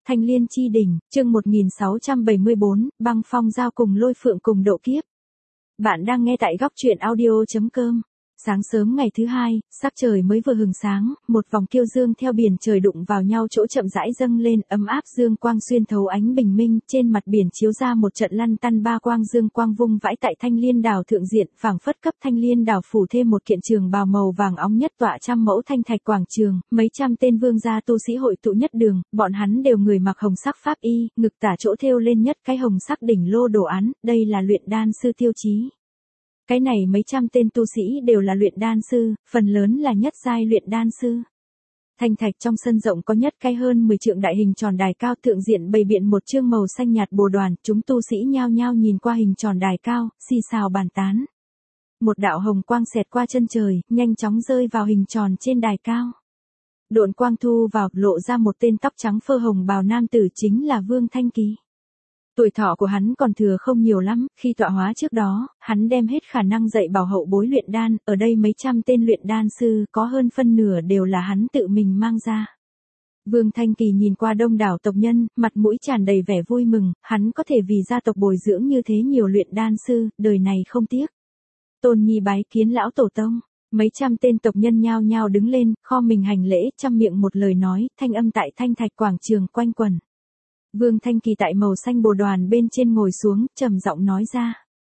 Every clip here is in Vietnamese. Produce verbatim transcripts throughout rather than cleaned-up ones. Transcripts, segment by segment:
Thanh Liên chi đỉnh, chương một nghìn sáu trăm bảy mươi bốn, băng phong giao cùng lôi phượng cùng độ kiếp. Bạn đang nghe tại góc truyện audio chấm com. Sáng sớm ngày thứ hai, sắc trời mới vừa hừng sáng, một vòng kiêu dương theo biển trời đụng vào nhau chỗ chậm rãi dâng lên, ấm áp dương quang xuyên thấu ánh bình minh, trên mặt biển chiếu ra một trận lăn tăn ba quang dương quang vung vãi tại Thanh Liên đảo thượng diện, phảng phất cấp Thanh Liên đảo phủ thêm một kiện trường bào màu vàng óng nhất tọa trăm mẫu thanh thạch quảng trường, mấy trăm tên vương gia tu sĩ hội tụ nhất đường, bọn hắn đều người mặc hồng sắc pháp y, ngực tả chỗ thêu lên nhất cái hồng sắc đỉnh lô đồ án, đây là luyện đan sư tiêu chí. Cái này mấy trăm tên tu sĩ đều là luyện đan sư, phần lớn là nhất giai luyện đan sư. Thanh thạch trong sân rộng có nhất cái hơn mười trượng đại hình tròn đài cao, thượng diện bày biện một chương màu xanh nhạt bồ đoàn, chúng tu sĩ nhao nhao nhìn qua hình tròn đài cao, xì xào bàn tán. Một đạo hồng quang xẹt qua chân trời, nhanh chóng rơi vào hình tròn trên đài cao. Độn quang thu vào, lộ ra một tên tóc trắng phơ hồng bào nam tử, chính là Vương Thanh Kỳ. Tuổi thọ của hắn còn thừa không nhiều lắm, khi tọa hóa trước đó, hắn đem hết khả năng dạy bảo hậu bối luyện đan, ở đây mấy trăm tên luyện đan sư, có hơn phân nửa đều là hắn tự mình mang ra. Vương Thanh Kỳ nhìn qua đông đảo tộc nhân, mặt mũi tràn đầy vẻ vui mừng, hắn có thể vì gia tộc bồi dưỡng như thế nhiều luyện đan sư, đời này không tiếc. Tôn Nhi bái kiến lão tổ tông, mấy trăm tên tộc nhân nhao nhao đứng lên, kho mình hành lễ, trăm miệng một lời nói, thanh âm tại thanh thạch quảng trường quanh quẩn. Vương Thanh Kỳ tại màu xanh bồ đoàn bên trên ngồi xuống, trầm giọng nói ra.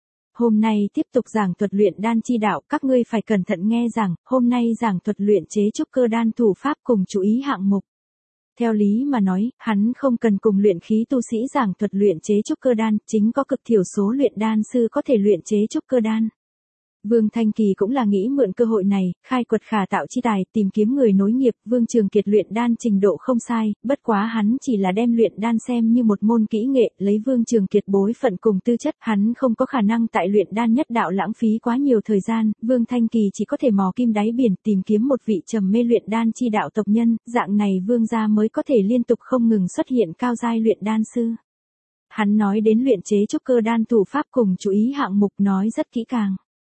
Hôm nay tiếp tục giảng thuật luyện đan chi đạo, các ngươi phải cẩn thận nghe rằng, hôm nay giảng thuật luyện chế trúc cơ đan thủ pháp cùng chú ý hạng mục. Theo lý mà nói, hắn không cần cùng luyện khí tu sĩ giảng thuật luyện chế trúc cơ đan, chính có cực thiểu số luyện đan sư có thể luyện chế trúc cơ đan. Vương Thanh Kỳ cũng là nghĩ mượn cơ hội này, khai quật khả tạo chi tài, tìm kiếm người nối nghiệp. Vương Trường Kiệt luyện đan trình độ không sai, bất quá hắn chỉ là đem luyện đan xem như một môn kỹ nghệ, lấy Vương Trường Kiệt bối phận cùng tư chất, hắn không có khả năng tại luyện đan nhất đạo lãng phí quá nhiều thời gian. Vương Thanh Kỳ chỉ có thể mò kim đáy biển, tìm kiếm một vị trầm mê luyện đan chi đạo tộc nhân, dạng này Vương gia mới có thể liên tục không ngừng xuất hiện cao giai luyện đan sư. Hắn nói đến luyện chế trúc cơ đan thủ pháp cùng chú ý hạng mục nói rất kỹ càng.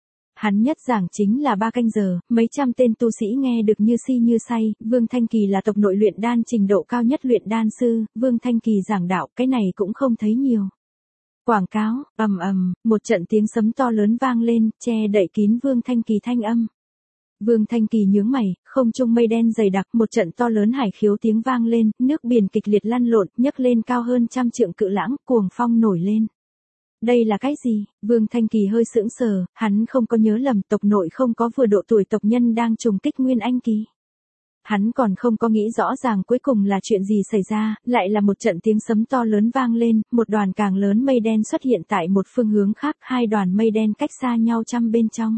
Hắn nhất giảng chính là ba canh giờ, mấy trăm tên tu sĩ nghe được như si như say. Vương Thanh Kỳ là tộc nội luyện đan trình độ cao nhất luyện đan sư, Vương Thanh Kỳ giảng đạo, cái này cũng không thấy nhiều. Quảng cáo, ầm ầm, một trận tiếng sấm to lớn vang lên, che đậy kín Vương Thanh Kỳ thanh âm. Vương Thanh Kỳ nhướng mày, không trung mây đen dày đặc, một trận to lớn hải khiếu tiếng vang lên, nước biển kịch liệt lăn lộn, nhấc lên cao hơn trăm trượng cự lãng, cuồng phong nổi lên. Đây là cái gì? Vương Thanh Kỳ hơi sững sờ, hắn không có nhớ lầm, tộc nội không có vừa độ tuổi tộc nhân đang trùng kích Nguyên Anh kỳ. Hắn còn không có nghĩ rõ ràng cuối cùng là chuyện gì xảy ra, lại là một trận tiếng sấm to lớn vang lên, một đoàn càng lớn mây đen xuất hiện tại một phương hướng khác, hai đoàn mây đen cách xa nhau trăm bên trong.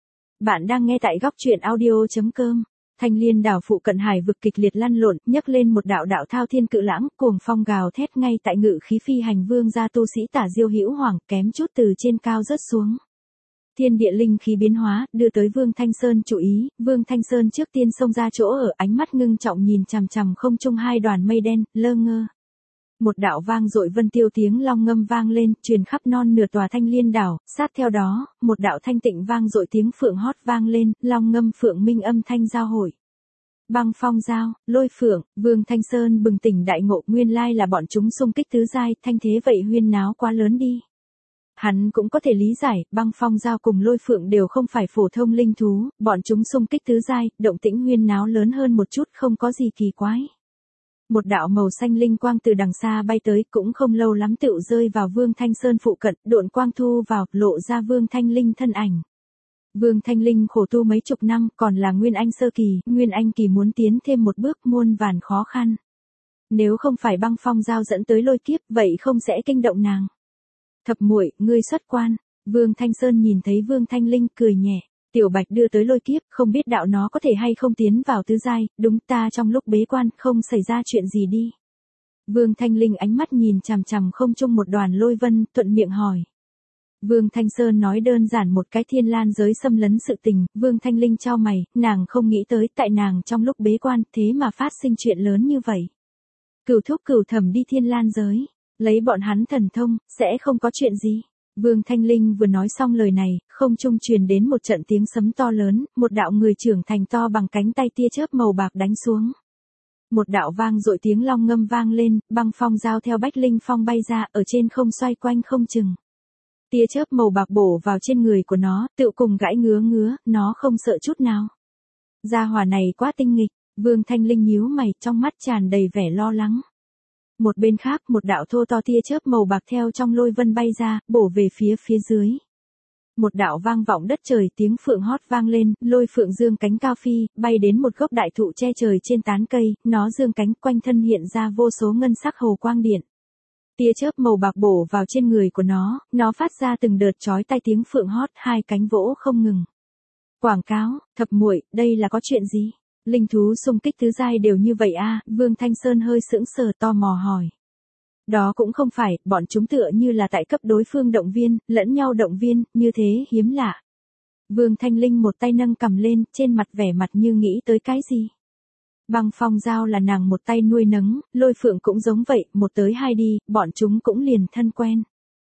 Bạn đang nghe tại góc truyện audio chấm com. Thanh Liên đảo phụ cận hải vực kịch liệt lăn lộn, nhấc lên một đạo đạo thao thiên cự lãng, cuồng phong gào thét ngay tại ngự khí phi hành vương gia tu sĩ Tả Diêu Hữu Hoàng, kém chút từ trên cao rớt xuống. Thiên địa linh khí biến hóa, đưa tới Vương Thanh Sơn chú ý, Vương Thanh Sơn trước tiên xông ra chỗ ở, ánh mắt ngưng trọng nhìn chằm chằm không trung hai đoàn mây đen, lơ ngơ. Một đạo vang dội vân tiêu tiếng long ngâm vang lên, truyền khắp non nửa tòa Thanh Liên đảo, sát theo đó, một đạo thanh tịnh vang dội tiếng phượng hót vang lên, long ngâm phượng minh âm thanh giao hội. Băng phong giao, lôi phượng, Vương Thanh Sơn bừng tỉnh đại ngộ, nguyên lai là bọn chúng xung kích tứ giai, thanh thế vậy huyên náo quá lớn đi. Hắn cũng có thể lý giải, băng phong giao cùng lôi phượng đều không phải phổ thông linh thú, bọn chúng xung kích tứ giai, động tĩnh huyên náo lớn hơn một chút không có gì kỳ quái. Một đạo màu xanh linh quang từ đằng xa bay tới, cũng không lâu lắm tựu rơi vào Vương Thanh Sơn phụ cận, độn quang thu vào, lộ ra Vương Thanh Linh thân ảnh. Vương Thanh Linh khổ tu mấy chục năm, còn là Nguyên Anh sơ kỳ, Nguyên Anh kỳ muốn tiến thêm một bước muôn vàn khó khăn. Nếu không phải băng phong giao dẫn tới lôi kiếp, vậy không sẽ kinh động nàng. Thập muội, ngươi xuất quan. Vương Thanh Sơn nhìn thấy Vương Thanh Linh cười nhẹ. Tiểu Bạch đưa tới lôi kiếp, không biết đạo nó có thể hay không tiến vào tứ giai, đúng ta trong lúc bế quan, không xảy ra chuyện gì đi. Vương Thanh Linh ánh mắt nhìn chằm chằm không trung một đoàn lôi vân, thuận miệng hỏi. Vương Thanh Sơn nói đơn giản một cái thiên lan giới xâm lấn sự tình, Vương Thanh Linh chau mày, nàng không nghĩ tới tại nàng trong lúc bế quan, thế mà phát sinh chuyện lớn như vậy. Cửu thúc cửu thẩm đi thiên lan giới, lấy bọn hắn thần thông, sẽ không có chuyện gì. Vương Thanh Linh vừa nói xong lời này, không trung truyền đến một trận tiếng sấm to lớn, một đạo người trưởng thành to bằng cánh tay tia chớp màu bạc đánh xuống. Một đạo vang dội tiếng long ngâm vang lên, băng phong dao theo bách linh phong bay ra, ở trên không xoay quanh không chừng. Tia chớp màu bạc bổ vào trên người của nó, tựu cùng gãi ngứa ngứa, nó không sợ chút nào. Gia hỏa này quá tinh nghịch, Vương Thanh Linh nhíu mày, trong mắt tràn đầy vẻ lo lắng. Một bên khác, một đạo thô to tia chớp màu bạc theo trong lôi vân bay ra, bổ về phía phía dưới. Một đạo vang vọng đất trời, tiếng phượng hót vang lên, lôi phượng dương cánh cao phi, bay đến một gốc đại thụ che trời trên tán cây, nó dương cánh quanh thân hiện ra vô số ngân sắc hồ quang điện. Tia chớp màu bạc bổ vào trên người của nó, nó phát ra từng đợt chói tai tiếng phượng hót, hai cánh vỗ không ngừng. Quảng cáo, thập muội, đây là có chuyện gì? Linh thú xung kích tứ giai đều như vậy a? Vương Thanh Sơn hơi sững sờ tò mò hỏi. Đó cũng không phải, bọn chúng tựa như là tại cấp đối phương động viên, lẫn nhau động viên, như thế hiếm lạ. Vương Thanh Linh một tay nâng cầm lên, trên mặt vẻ mặt như nghĩ tới cái gì. Băng phong dao là nàng một tay nuôi nấng, lôi phượng cũng giống vậy, một tới hai đi, bọn chúng cũng liền thân quen.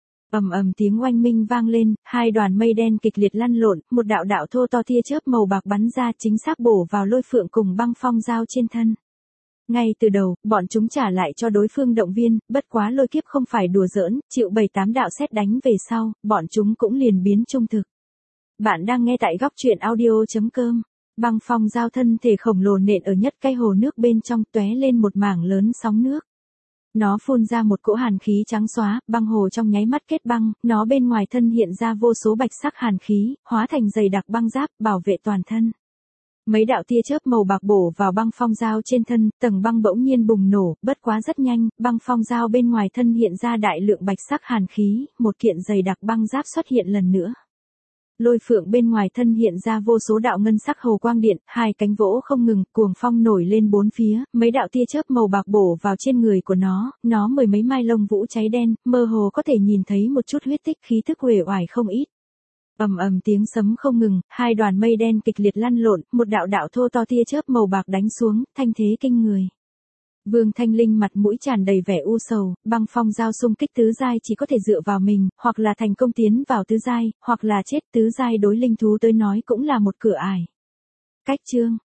Ầm ầm tiếng oanh minh vang lên, hai đoàn mây đen kịch liệt lăn lộn, một đạo đạo thô to tia chớp màu bạc bắn ra chính xác bổ vào lôi phượng cùng băng phong dao trên thân. Ngay từ đầu, bọn chúng trả lại cho đối phương động viên, bất quá lôi kiếp không phải đùa giỡn, chịu bảy tám đạo sét đánh về sau, bọn chúng cũng liền biến trung thực. Bạn đang nghe tại góc truyện audio chấm com. Băng phong dao thân thể khổng lồ nện ở nhất cái hồ nước bên trong, tóe lên một mảng lớn sóng nước. Nó phun ra một cỗ hàn khí trắng xóa, băng hồ trong nháy mắt kết băng, nó bên ngoài thân hiện ra vô số bạch sắc hàn khí, hóa thành dày đặc băng giáp, bảo vệ toàn thân. Mấy đạo tia chớp màu bạc bổ vào băng phong dao trên thân, tầng băng bỗng nhiên bùng nổ, bất quá rất nhanh, băng phong dao bên ngoài thân hiện ra đại lượng bạch sắc hàn khí, một kiện dày đặc băng giáp xuất hiện lần nữa. Lôi phượng bên ngoài thân hiện ra vô số đạo ngân sắc hồ quang điện, hai cánh vỗ không ngừng, cuồng phong nổi lên bốn phía, mấy đạo tia chớp màu bạc bổ vào trên người của nó, nó mười mấy mai lông vũ cháy đen, mơ hồ có thể nhìn thấy một chút huyết tích, khí thức uể oải không ít. Ầm ầm tiếng sấm không ngừng, hai đoàn mây đen kịch liệt lăn lộn, một đạo đạo thô to tia chớp màu bạc đánh xuống, thanh thế kinh người. Vương Thanh Linh mặt mũi tràn đầy vẻ u sầu, băng phong dao xung kích tứ giai chỉ có thể dựa vào mình, hoặc là thành công tiến vào tứ giai, hoặc là chết, tứ giai đối linh thú tới nói cũng là một cửa ải. Cách chương